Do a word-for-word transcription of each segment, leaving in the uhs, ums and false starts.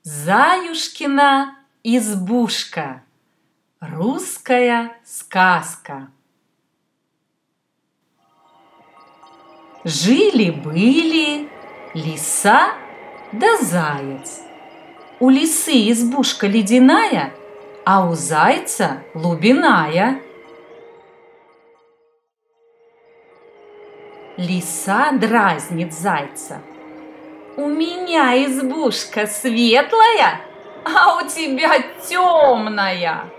Заюшкина избушка. Русская сказка. Жили-были лиса да заяц. У лисы избушка ледяная, а у зайца лубиная. Лиса дразнит зайца: у меня избушка светлая, а у тебя темная.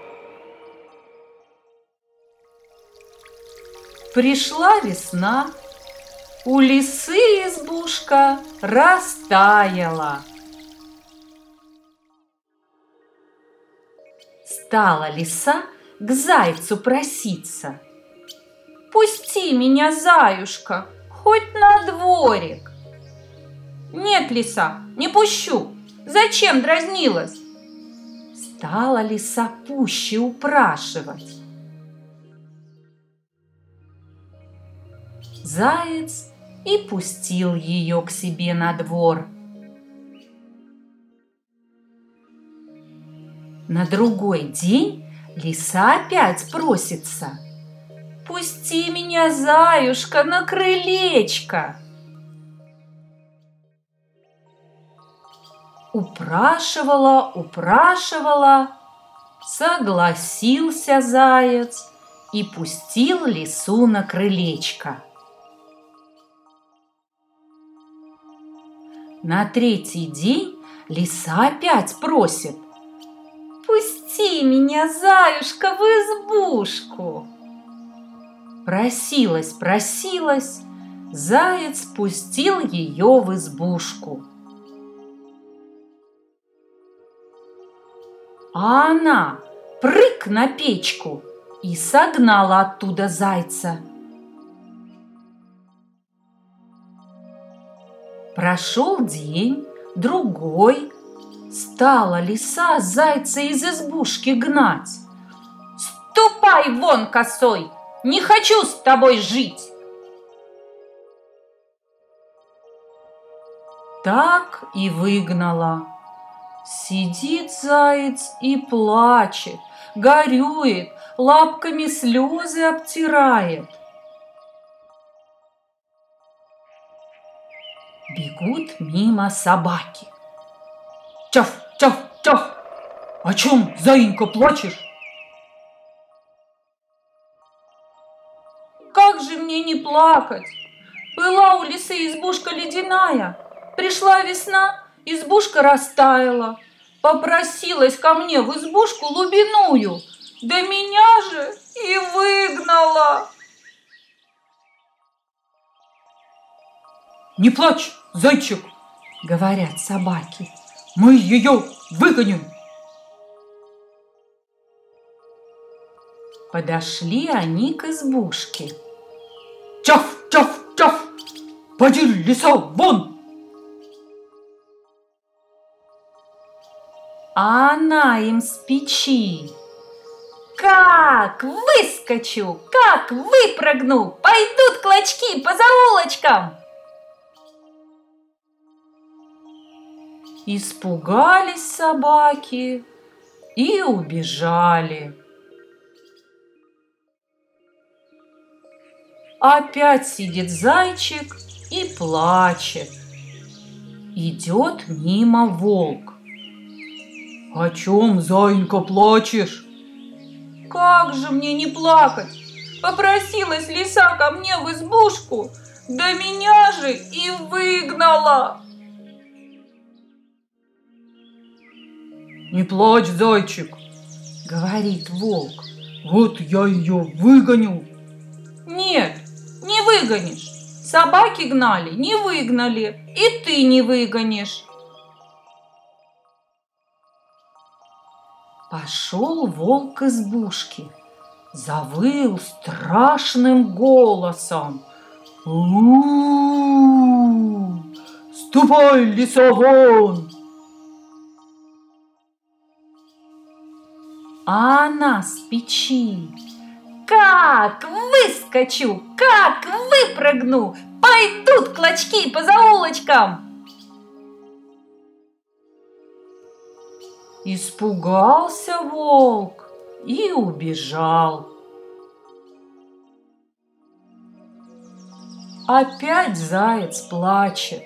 Пришла весна, у лисы избушка растаяла. Стала лиса к зайцу проситься: пусти меня, заюшка, хоть на дворик. Нет, лиса, не пущу. Зачем дразнилась? Стала лиса пуще упрашивать. Заяц и пустил ее к себе на двор. На другой день лиса опять просится: пусти меня, заюшка, на крылечко. Упрашивала, упрашивала, согласился заяц и пустил лису на крылечко. На третий день лиса опять просит: пусти меня, заюшка, в избушку. Просилась, просилась, заяц пустил ее в избушку. А она прыг на печку и согнала оттуда зайца. Прошел день, другой. Стала лиса зайца из избушки гнать. Ступай вон, косой! Не хочу с тобой жить! Так и выгнала. Сидит заяц и плачет, горюет, лапками слезы обтирает. Бегут мимо собаки. Чав, чав, чав! О чем, заинька, плачешь? Как же мне не плакать? Была у лисы избушка ледяная, пришла весна, избушка растаяла. Попросилась ко мне в избушку лубиную, да меня же и выгнала. Не плачь, зайчик, говорят собаки, мы ее выгоним. Подошли они к избушке. Чав, чав, чав! Поди, лиса, вон! А она им с печи: как выскочу, как выпрыгну, пойдут клочки по заулочкам. Испугались собаки и убежали. Опять сидит зайчик и плачет. Идет мимо волк. О чем, заинька, плачешь? Как же мне не плакать? Попросилась лиса ко мне в избушку, да меня же и выгнала. Не плачь, зайчик, говорит волк, вот я ее выгоню. Нет, не выгонишь. Собаки гнали, не выгнали, и ты не выгонишь. Пошел волк к избушке, завыл страшным голосом: у-у-у! Ступай, лиса, вон! А она с печи: как выскочу, как выпрыгну, пойдут клочки по заулочкам. Испугался волк и убежал. Опять заяц плачет.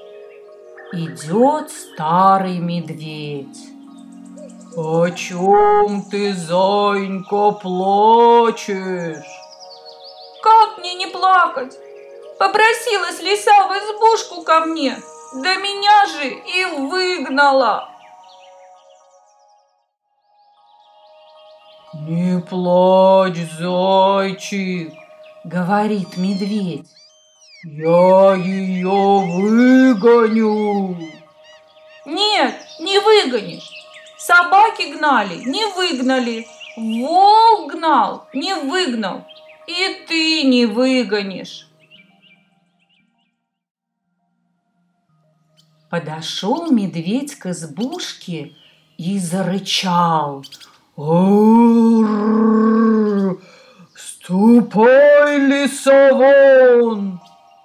Идет старый медведь. «О чем ты, зайка, плачешь?» «Как мне не плакать? Попросилась лиса в избушку ко мне, да меня же и выгнала». «Не плачь, зайчик», — говорит медведь, — «я ее выгоню». «Нет, не выгонишь. Собаки гнали, не выгнали. Волк гнал, не выгнал. И ты не выгонишь». Подошел медведь к избушке и зарычал. «Ур! Ступай, лиса, вон!»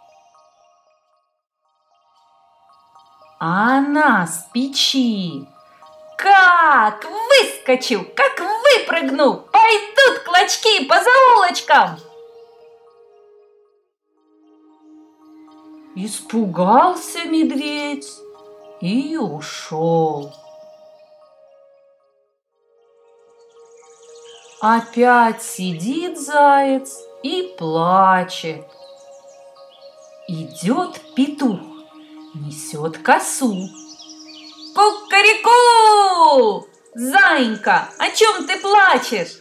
А она с печи: «Как выскочу, как выпрыгну, пойдут клочки по заулочкам!» Испугался медведь и ушел. Опять сидит заяц и плачет. Идет петух, несет косу. «Кукареку! Заинька, о чем ты плачешь?»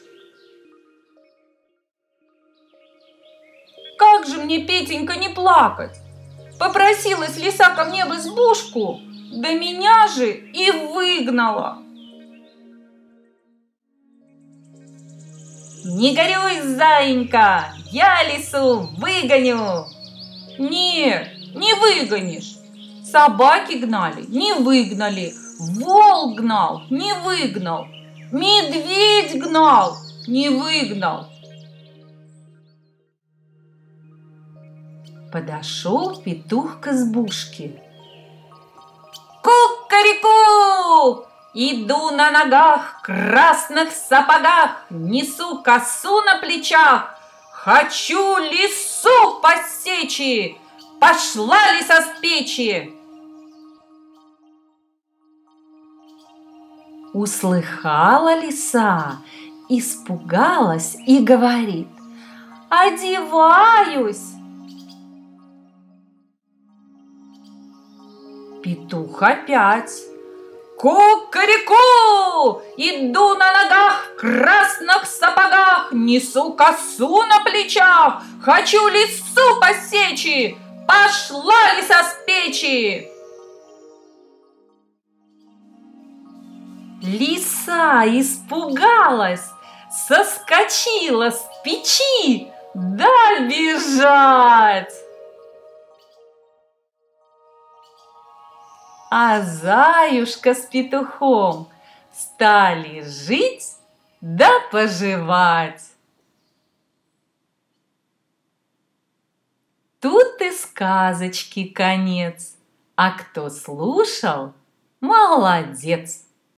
«Как же мне, Петенька, не плакать? Попросилась лиса ко мне в избушку, да меня же и выгнала». «Не горюй, заинька, я лису выгоню». «Нет, не выгонишь. Собаки гнали, не выгнали. Волк гнал, не выгнал. Медведь гнал, не выгнал». Подошел петух к избушке. «Кукареку! Иду на ногах, красных сапогах, несу косу на плечах. Хочу лису посечь, пошла лиса с печи!» Услыхала лиса, испугалась и говорит: «Одеваюсь». Петух опять: «Кукареку! Иду на ногах, в красных сапогах, несу косу на плечах, хочу лису посечь, пошла лиса с печи!» Лиса испугалась, соскочила с печи, да бежать. А заюшка с петухом стали жить да поживать. Тут и сказочки конец, а кто слушал, молодец.